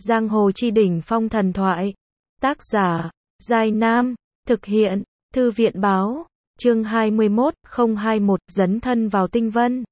Giang hồ chi đỉnh phong thần thoại. Tác giả, Giai Nam. Thực hiện, Thư viện báo. Chương 21, dấn thân vào tinh vân.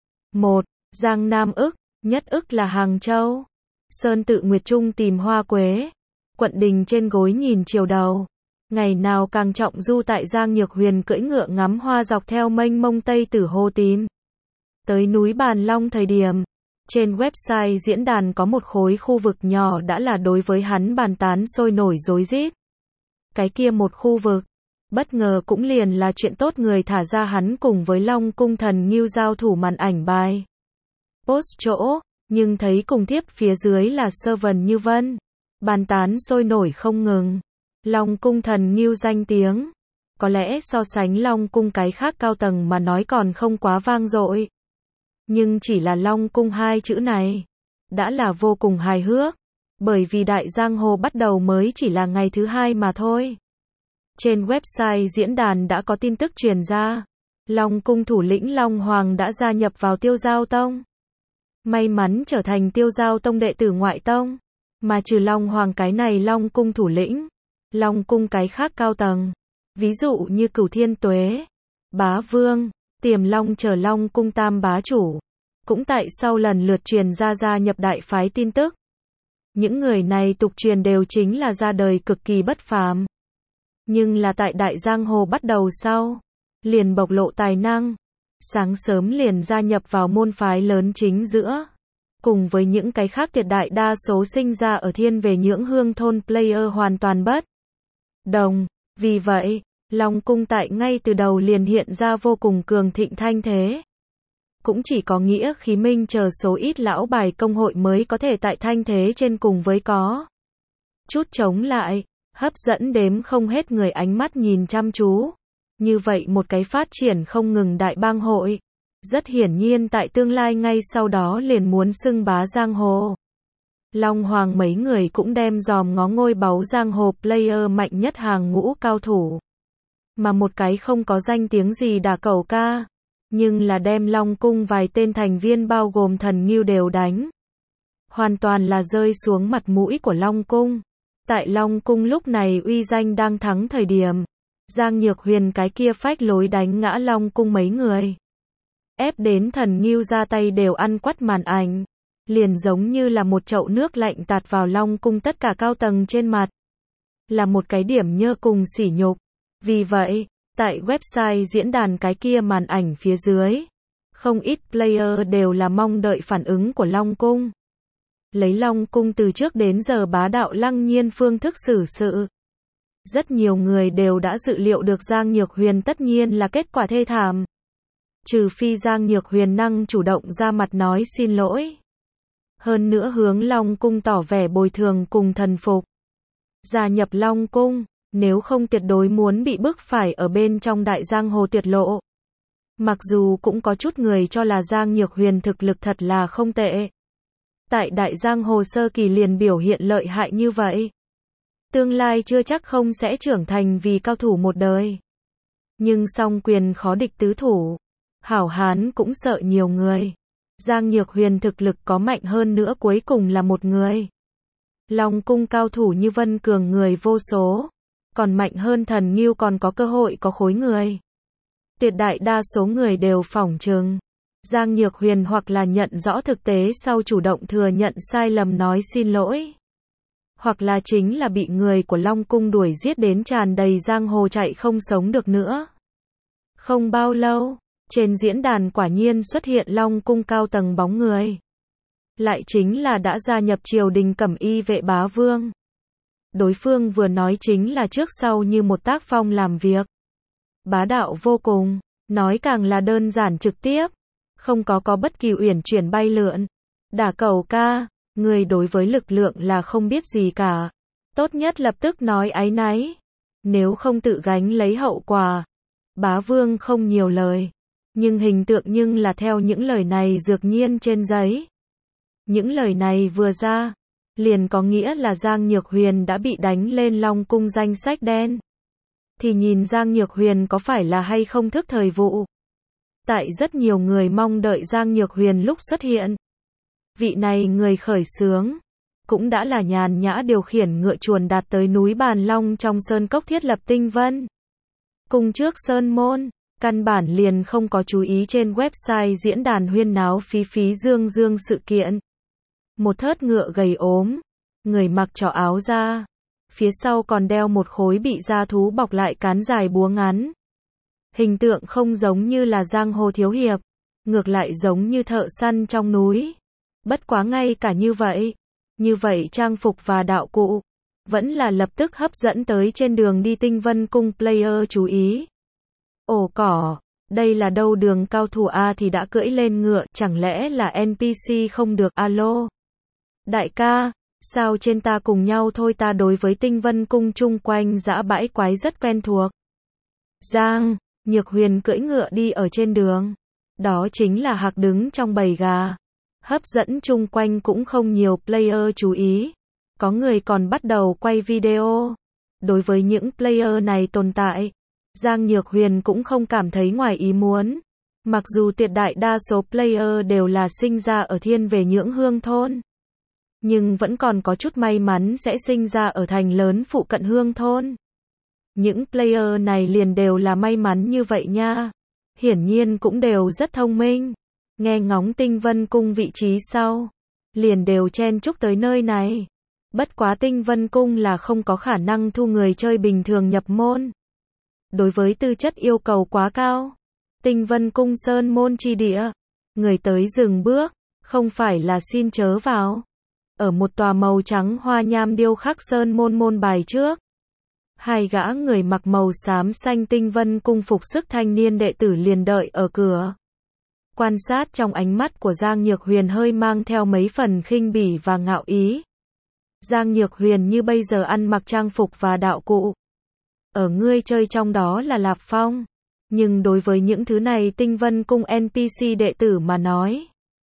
1. Giang Nam ức, nhất ức là Hàng Châu. Sơn tự Nguyệt Trung tìm hoa quế. Quận đình trên gối nhìn chiều đầu. Ngày nào càng trọng du tại Giang Nhược Huyền cưỡi ngựa ngắm hoa dọc theo mênh mông Tây Tử Hồ tìm tới núi Bàn Long thời điểm. Trên website diễn đàn có một khối khu vực nhỏ đã là đối với hắn bàn tán sôi nổi rối rít. Cái kia một khu vực, bất ngờ cũng liền là chuyện tốt người thả ra hắn cùng với Long Cung Thần Ngưu giao thủ màn ảnh bài. Post chỗ, nhưng thấy cùng tiếp phía dưới là Sơ Vần Như Vân. Bàn tán sôi nổi không ngừng. Long Cung Thần Ngưu danh tiếng, có lẽ so sánh Long Cung cái khác cao tầng mà nói còn không quá vang dội. Nhưng chỉ là Long Cung hai chữ này, đã là vô cùng hài hước, bởi vì Đại Giang Hồ bắt đầu mới chỉ là ngày thứ 2 mà thôi. Trên website diễn đàn đã có tin tức truyền ra, Long Cung thủ lĩnh Long Hoàng đã gia nhập vào Tiêu Giao Tông. May mắn trở thành Tiêu Giao Tông đệ tử ngoại tông, mà trừ Long Hoàng cái này Long Cung thủ lĩnh, Long Cung cái khác cao tầng, ví dụ như Cửu Thiên Tuế, Bá Vương, Tiềm Long chờ Long Cung tam bá chủ, cũng tại sau lần lượt truyền ra gia nhập đại phái tin tức. Những người này tục truyền đều chính là ra đời cực kỳ bất phàm. Nhưng là tại Đại Giang Hồ bắt đầu sau, liền bộc lộ tài năng, sáng sớm liền gia nhập vào môn phái lớn chính giữa. Cùng với những cái khác tuyệt đại đa số sinh ra ở thiên về nhưỡng hương thôn player hoàn toàn bất đồng. Vì vậy, Long Cung tại ngay từ đầu liền hiện ra vô cùng cường thịnh thanh thế. Cũng chỉ có nghĩa khí minh chờ số ít lão bài công hội mới có thể tại thanh thế trên cùng với có chút chống lại, hấp dẫn đếm không hết người ánh mắt nhìn chăm chú. Như vậy một cái phát triển không ngừng đại bang hội, rất hiển nhiên tại tương lai ngay sau đó liền muốn xưng bá giang hồ. Long Hoàng mấy người cũng đem dòm ngó ngôi báu giang hồ player mạnh nhất hàng ngũ cao thủ. Mà một cái không có danh tiếng gì Đả Cẩu Ca, nhưng là đem Long Cung vài tên thành viên bao gồm Thần Ngưu đều đánh. Hoàn toàn là rơi xuống mặt mũi của Long Cung. Tại Long Cung lúc này uy danh đang thắng thời điểm, Giang Nhược Huyền cái kia phách lối đánh ngã Long Cung mấy người. Ép đến Thần Ngưu ra tay đều ăn quắt màn ảnh. Liền giống như là một chậu nước lạnh tạt vào Long Cung tất cả cao tầng trên mặt. Là một cái điểm nhơ cùng sỉ nhục. Vì vậy, tại website diễn đàn cái kia màn ảnh phía dưới, không ít player đều là mong đợi phản ứng của Long Cung. Lấy Long Cung từ trước đến giờ bá đạo lăng nhiên phương thức xử sự. Rất nhiều người đều đã dự liệu được Giang Nhược Huyền tất nhiên là kết quả thê thảm. Trừ phi Giang Nhược Huyền năng chủ động ra mặt nói xin lỗi. Hơn nữa hướng Long Cung tỏ vẻ bồi thường cùng thần phục. Gia nhập Long Cung, nếu không tuyệt đối muốn bị bức phải ở bên trong Đại Giang Hồ tuyệt lộ. Mặc dù cũng có chút người cho là Giang Nhược Huyền thực lực thật là không tệ. Tại Đại Giang Hồ sơ kỳ liền biểu hiện lợi hại như vậy. Tương lai chưa chắc không sẽ trưởng thành vì cao thủ một đời. Nhưng song quyền khó địch tứ thủ. Hảo hán cũng sợ nhiều người. Giang Nhược Huyền thực lực có mạnh hơn nữa cuối cùng là một người. Long Cung cao thủ như Vân Cường người vô số. Còn mạnh hơn Thần Ngưu còn có cơ hội có khối người. Tuyệt đại đa số người đều phỏng chừng. Giang Nhược Huyền hoặc là nhận rõ thực tế sau chủ động thừa nhận sai lầm nói xin lỗi. Hoặc là chính là bị người của Long Cung đuổi giết đến tràn đầy giang hồ chạy không sống được nữa. Không bao lâu, trên diễn đàn quả nhiên xuất hiện Long Cung cao tầng bóng người. Lại chính là đã gia nhập triều đình cẩm y vệ Bá Vương. Đối phương vừa nói chính là trước sau như một tác phong làm việc. Bá đạo vô cùng, nói càng là đơn giản trực tiếp. Không có bất kỳ uyển chuyển bay lượn. Đả Cẩu Ca, người đối với lực lượng là không biết gì cả. Tốt nhất lập tức nói áy náy. Nếu không tự gánh lấy hậu quả. Bá Vương không nhiều lời. Nhưng hình tượng nhưng là theo những lời này dược nhiên trên giấy. Những lời này vừa ra, liền có nghĩa là Giang Nhược Huyền đã bị đánh lên Long Cung danh sách đen. Thì nhìn Giang Nhược Huyền có phải là hay không thức thời vụ. Tại rất nhiều người mong đợi Giang Nhược Huyền lúc xuất hiện. Vị này người khởi xướng, cũng đã là nhàn nhã điều khiển ngựa chuồn đạt tới núi Bàn Long trong sơn cốc thiết lập Tinh Vân Cung trước sơn môn, căn bản liền không có chú ý trên website diễn đàn huyên náo phí phí dương dương sự kiện. Một thớt ngựa gầy ốm, người mặc trỏ áo da, phía sau còn đeo một khối bị da thú bọc lại cán dài búa ngắn. Hình tượng không giống như là giang hồ thiếu hiệp, ngược lại giống như thợ săn trong núi. Bất quá ngay cả như vậy trang phục và đạo cụ, vẫn là lập tức hấp dẫn tới trên đường đi Tinh Vân Cung player chú ý. Ồ cỏ, đây là đâu đường cao thủ A thì đã cưỡi lên ngựa, chẳng lẽ là NPC không được alo? Đại ca, sao trên ta cùng nhau thôi, ta đối với Tinh Vân Cung chung quanh dã bãi quái rất quen thuộc. Giang Nhược Huyền cưỡi ngựa đi ở trên đường. Đó chính là hạc đứng trong bầy gà. Hấp dẫn chung quanh cũng không nhiều player chú ý. Có người còn bắt đầu quay video. Đối với những player này tồn tại, Giang Nhược Huyền cũng không cảm thấy ngoài ý muốn. Mặc dù tuyệt đại đa số player đều là sinh ra ở thiên về Nhưỡng Hương thôn, nhưng vẫn còn có chút may mắn sẽ sinh ra ở thành lớn phụ cận Hương thôn. Những player này liền đều là may mắn như vậy nha. Hiển nhiên cũng đều rất thông minh. Nghe ngóng Tinh Vân Cung vị trí sau, liền đều chen chúc tới nơi này. Bất quá Tinh Vân Cung là không có khả năng thu người chơi bình thường nhập môn. Đối với tư chất yêu cầu quá cao. Tinh Vân Cung sơn môn chi địa, người tới dừng bước, không phải là xin chớ vào. Ở một tòa màu trắng hoa nham điêu khắc sơn môn môn bài trước, hai gã người mặc màu xám xanh Tinh Vân Cung phục sức thanh niên đệ tử liền đợi ở cửa. Quan sát trong ánh mắt của Giang Nhược Huyền hơi mang theo mấy phần khinh bỉ và ngạo ý. Giang Nhược Huyền như bây giờ ăn mặc trang phục và đạo cụ, ở ngươi chơi trong đó là Lạp Phong. Nhưng đối với những thứ này Tinh Vân Cung NPC đệ tử mà nói,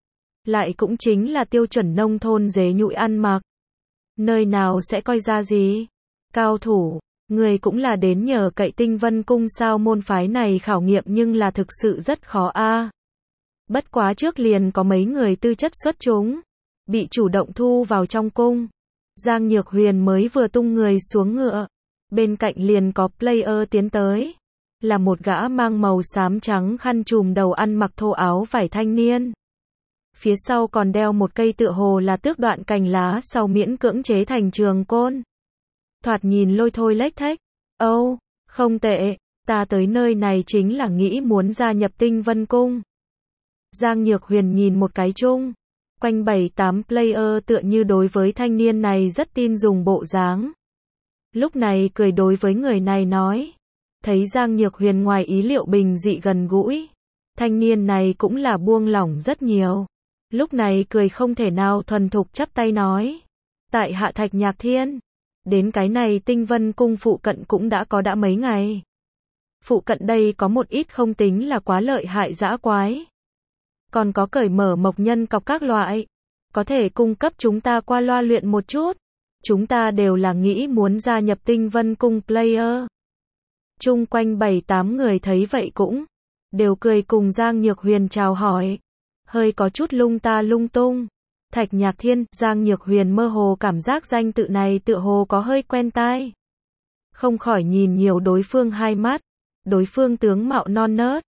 lại cũng chính là tiêu chuẩn nông thôn dế nhụi ăn mặc. Nơi nào sẽ coi ra gì? Cao thủ, người cũng là đến nhờ cậy Tinh Vân Cung sao, môn phái này khảo nghiệm nhưng là thực sự rất khó a. Bất quá trước liền có mấy người tư chất xuất chúng, bị chủ động thu vào trong cung. Giang Nhược Huyền mới vừa tung người xuống ngựa, bên cạnh liền có player tiến tới. Là một gã mang màu xám trắng khăn trùm đầu ăn mặc thô áo vải thanh niên. Phía sau còn đeo một cây tựa hồ là tước đoạn cành lá sau miễn cưỡng chế thành trường côn. Thoạt nhìn lôi thôi lếch thếch. Âu, không tệ, ta tới nơi này chính là nghĩ muốn gia nhập Tinh Vân Cung. Giang Nhược Huyền nhìn một cái chung quanh 7-8 player tựa như đối với thanh niên này rất tin dùng bộ dáng. Lúc này cười đối với người này nói. Thấy Giang Nhược Huyền ngoài ý liệu bình dị gần gũi, thanh niên này cũng là buông lỏng rất nhiều. Lúc này cười không thể nào thuần thục chắp tay nói. Tại hạ Thạch Nhạc Thiên. Đến cái này Tinh Vân Cung phụ cận cũng đã mấy ngày. Phụ cận đây có một ít không tính là quá lợi hại dã quái. Còn có cởi mở mộc nhân cọc các loại. Có thể cung cấp chúng ta qua loa luyện một chút. Chúng ta đều là nghĩ muốn gia nhập Tinh Vân Cung player. Chung quanh 7-8 người thấy vậy cũng đều cười cùng Giang Nhược Huyền chào hỏi. Hơi có chút lung ta lung tung. Thạch Nhạc Thiên, Giang Nhược Huyền mơ hồ cảm giác danh tự này tựa hồ có hơi quen tai. Không khỏi nhìn nhiều đối phương hai mắt. Đối phương tướng mạo non nớt,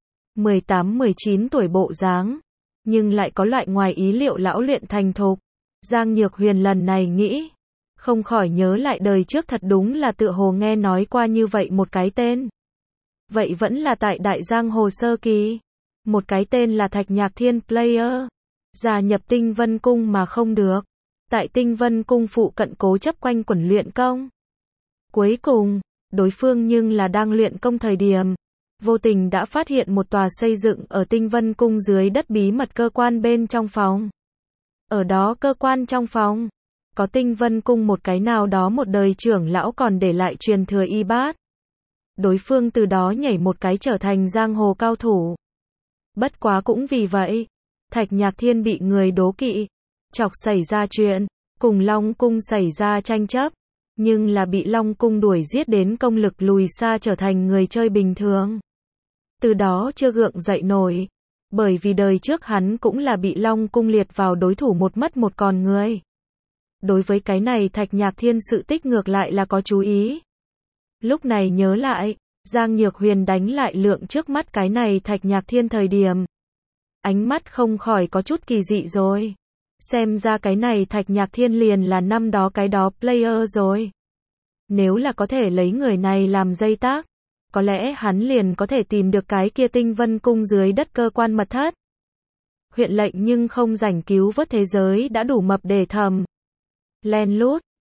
18-19 tuổi bộ dáng, nhưng lại có loại ngoài ý liệu lão luyện thành thục. Giang Nhược Huyền lần này nghĩ, không khỏi nhớ lại đời trước thật đúng là tựa hồ nghe nói qua như vậy một cái tên. Vậy vẫn là tại Đại Giang Hồ sơ kỳ. Một cái tên là Thạch Nhạc Thiên player. Gia nhập Tinh Vân Cung mà không được. Tại Tinh Vân Cung phụ cận cố chấp quanh quẩn luyện công. Cuối cùng, đối phương nhưng là đang luyện công thời điểm, vô tình đã phát hiện một tòa xây dựng ở Tinh Vân Cung dưới đất bí mật cơ quan bên trong phòng. Ở đó cơ quan trong phòng, có Tinh Vân Cung một cái nào đó một đời trưởng lão còn để lại truyền thừa y bát. Đối phương từ đó nhảy một cái trở thành giang hồ cao thủ. Bất quá cũng vì vậy, Thạch Nhạc Thiên bị người đố kỵ, chọc xảy ra chuyện, cùng Long Cung xảy ra tranh chấp, nhưng là bị Long Cung đuổi giết đến công lực lùi xa trở thành người chơi bình thường. Từ đó chưa gượng dậy nổi, bởi vì đời trước hắn cũng là bị Long Cung liệt vào đối thủ một mất một còn người. đối với cái này Thạch Nhạc Thiên sự tích ngược lại là có chú ý. Lúc này nhớ lại, Giang Nhược Huyền đánh lại lượng trước mắt cái này Thạch Nhạc Thiên thời điểm. Ánh mắt không khỏi có chút kỳ dị rồi. Xem ra cái này Thạch Nhạc Thiên liền là năm đó cái đó player rồi. Nếu là có thể lấy người này làm dây tác, có lẽ hắn liền có thể tìm được cái kia Tinh Vân Cung dưới đất cơ quan mật thất. Huyện lệnh nhưng không rảnh cứu vớt thế giới đã đủ mập để thầm. Len lút,